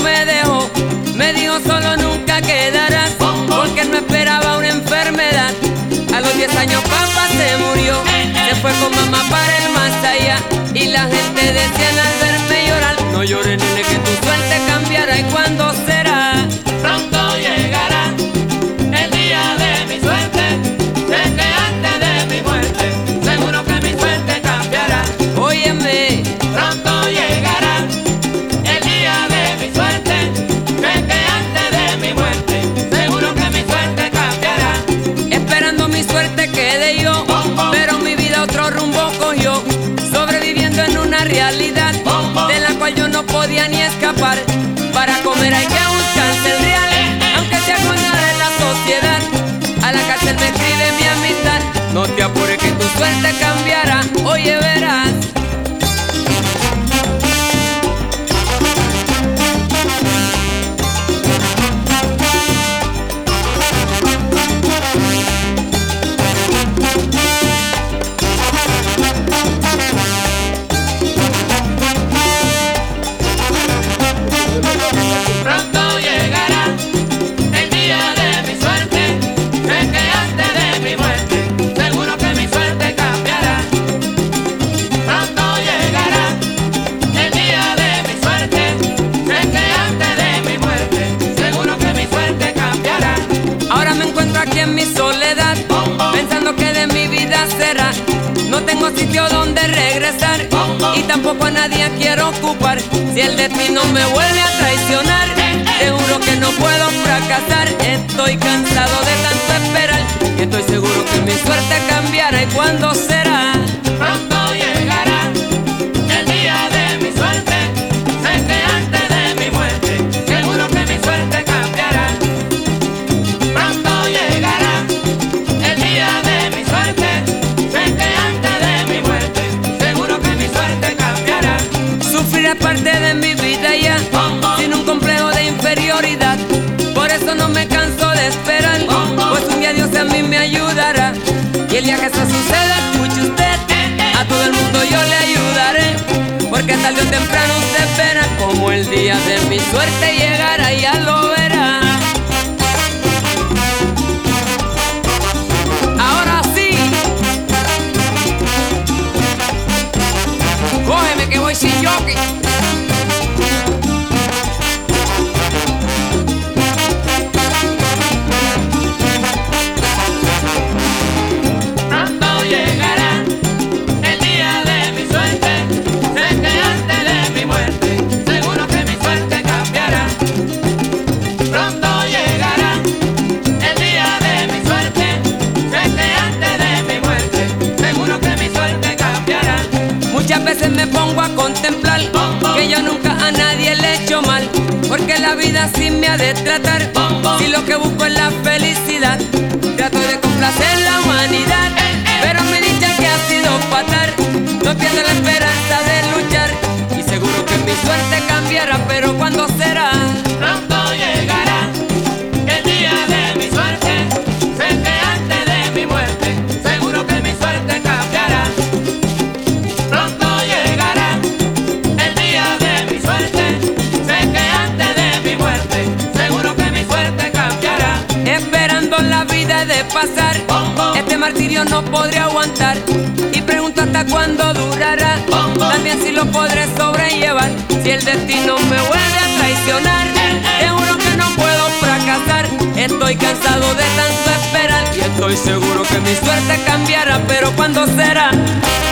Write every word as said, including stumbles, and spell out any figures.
me dejó. Me dijo solo nunca quedarás, porque él no esperaba una enfermedad. A los diez años papá se murió, se fue con mamá para el más allá. Y la gente decía al verme llorar: no llores, nene, que tu suerte cambiará. ¿Y cuándo será? Pronto llegará el día de mi suerte. Sé que antes de mi muerte seguro que mi suerte cambiará. Óyeme, pronto llegará el día de mi suerte. Sé que antes de mi muerte seguro que mi suerte cambiará. esperando mi suerte quedé yo, pero mi vida otro rumbo cogió, sobreviviendo en una realidad de la cual yo no podía ni escapar. Para comer hay que buscarse el real, aunque sea con nada en la sociedad. A la cárcel me escribe mi amistad: no te apures que tu suerte cambiará. Oye, verás. Pronto llegará el día de mi suerte. Sé que antes de mi muerte seguro que mi suerte cambiará. Pronto llegará el día de mi suerte. Sé que antes de mi muerte seguro que mi suerte cambiará. Ahora me encuentro aquí en mi soledad, pensando que de mi vida será. No tengo sitio donde regresar y tampoco a nadie quiero ocupar. Si el destino me vuelve a traicionar, te juro que no puedo fracasar. Estoy cansado de tanto esperar y estoy seguro que mi suerte cambiará. ¿Y cuándo será? Pronto llegará el día de mi suerte. Sé que antes de mi muerte seguro que mi suerte cambiará. Pronto llegará el día de mi suerte. Sé que antes de mi muerte seguro que mi suerte cambiará. Sufrir es parte de mi vida ya, sin un complejo de inferioridad. Por eso no me canso de esperar, pues un día Dios a mí me ayudará. Y el día que eso suceda, escuche usted, a todo el mundo yo le ayudaré, porque tarde o temprano usted verá como el día de mi suerte llegará. Ya lo verá. Ahora sí, cógeme que voy sin jockey. Pronto llegará el día de mi suerte. Sé que antes de mi muerte seguro que mi suerte cambiará. Pronto llegará el día de mi suerte. Sé que antes de mi muerte seguro que mi suerte cambiará. Muchas veces me pongo a contemplar que yo nunca a nadie le he hecho mal, porque la vida así me ha de tratar. Si lo que busco es la felicidad, trato de complacer la humanidad, pero me dicen que ha sido fatal. No pierdo la esperanza de luchar y seguro que mi suerte cambiará. Pero ¿cuándo será? Pronto llegará el día de mi suerte. Sé que antes de mi muerte seguro que mi suerte cambiará. Pronto llegará el día de mi suerte. Sé que antes de mi muerte seguro que mi suerte cambiará. Esperando la vida de pasar, este martirio no podré aguantar, y pregunto hasta cuándo durará. También si lo podré sobrellevar. Si el destino me vuelve a traicionar, te juro que no puedo fracasar. Estoy cansado de tanto esperar y estoy seguro que mi suerte cambiará. Pero ¿cuándo será?